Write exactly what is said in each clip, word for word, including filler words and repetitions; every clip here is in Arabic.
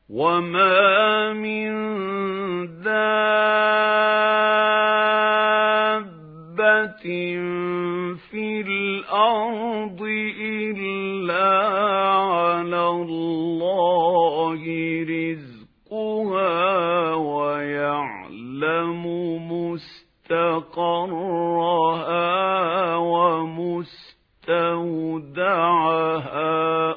وَمَا مِن دَابَّةٍ فِي الْأَرْضِ إِلَّا عَلَى اللَّهِ رِزْقُهَا وَيَعْلَمُ مُسْتَقَرَّهَا وَمُسْتَوْدَعَهَا ۚ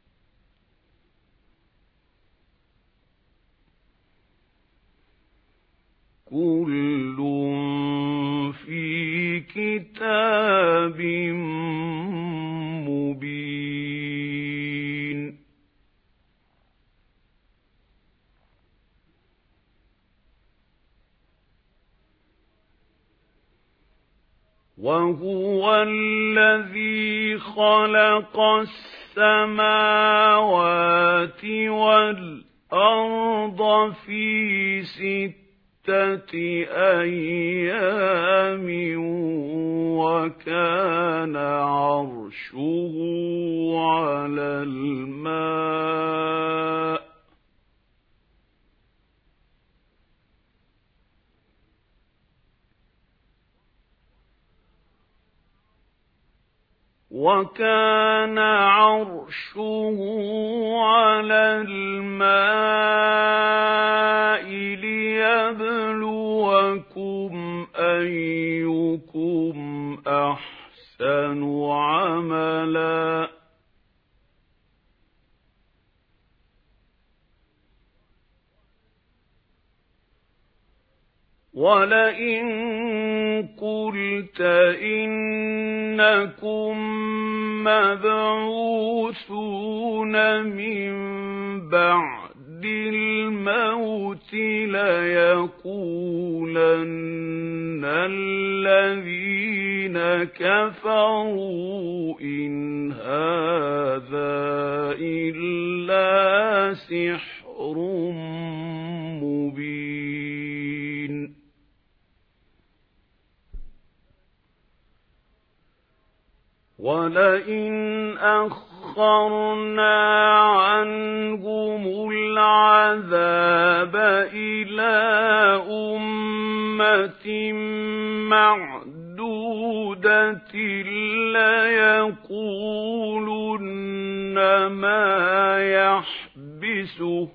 كُلٌّ فِي كِتَابٍ مُّبِينٍ. وَهُوَ الَّذِي خَلَقَ السَّمَاوَاتِ وَالْأَرْضَ فِي سِتَّةِ أَيَّامٍ وَكَانَ عَرْشُهُ عَلَى الْمَاءِ ۚ وَكَانَ عَرْشُهُ عَلَى الْمَاءِ لِيَبْلُوَكُمْ أَيُّكُمْ أَحْسَنُ عَمَلًا ۗ وَلَئِن قُلْتَ إِنَّكُم مَّبْعُوثُونَ مِن بَعْدِ الْمَوْتِ لَيَقُولَنَّ الَّذِينَ كَفَرُوا إِنْ هَٰذَا إِلَّا سِحْرٌ مُّبِينٌ. وَلَئِنْ أَخَّرْنَا عَنْهُمُ الْعَذَابَ إِلَىٰ أُمَّةٍ مَّعْدُودَةٍ لَّيَقُولُنَّ مَا يَحْبِسُهُ ۗ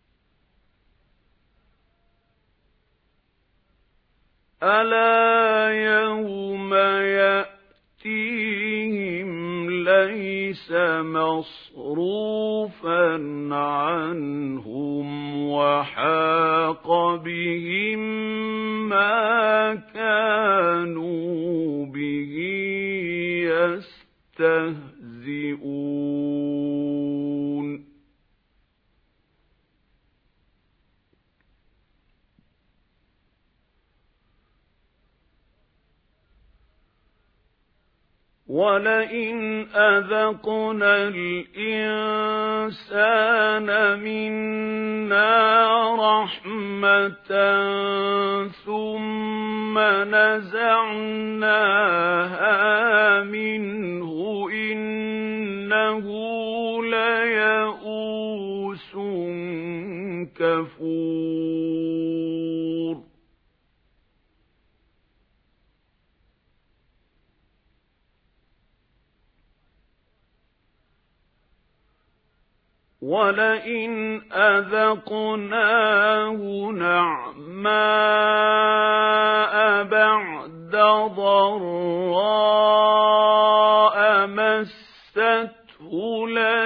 أَلَا يَوْمَ يَأْتِيهِمْ لَيْسَ مَصْرُوفًا عَنْهُمْ وَحَاقَ بِهِم مَّا كَانُوا بِهِ يَسْتَهْزِئُونَ. وَلَئِنْ أَذَقْنَا الْإِنسَانَ مِنَّا رَحْمَةً ثُمَّ نَزَعْنَاهَا مِنْهُ إِنَّهُ لَيَئُوسٌ كَفُورٌ. وَلَئِنْ أَذَقْنَاهُ نَعْمَاءَ بَعْدَ ضَرَّاءَ مَسَّتْهُ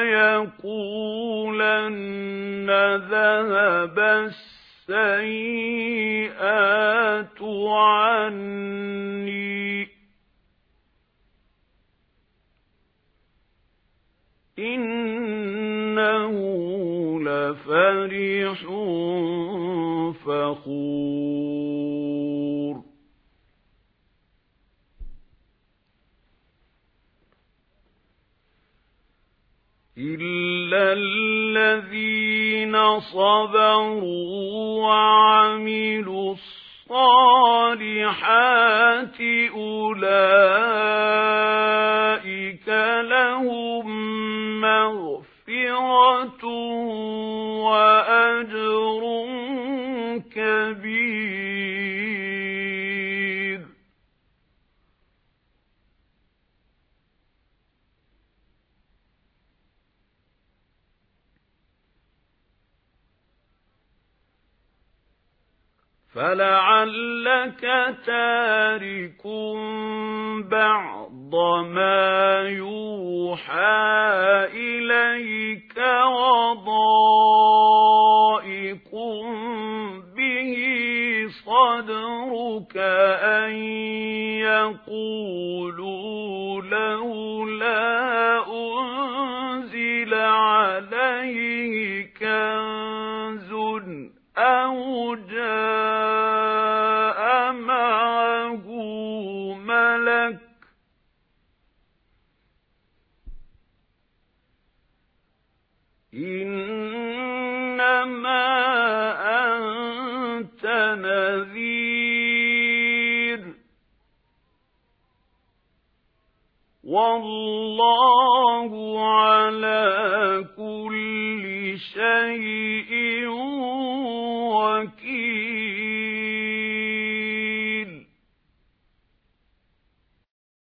لَيَقُولَنَّ ذَهَبَ السَّيِّئَاتُ عَنِّي إِنَّهُ لَفَرِحٌ فَخُورٌ. إِلَّا الَّذِينَ صَبَرُوا وَعَمِلُوا الصَّالِحَاتِ أُولَئِكَ لَهُم مَّغْفِرَةٌ وَأَجْرٌ فلعلك تارك بعض ما يوحى إليك وضائق به صدرك أن يقولوا لولا أنزل عليه كنز أو جاء معه ملك إنما أنت نذير والله على كل شيء وكيل.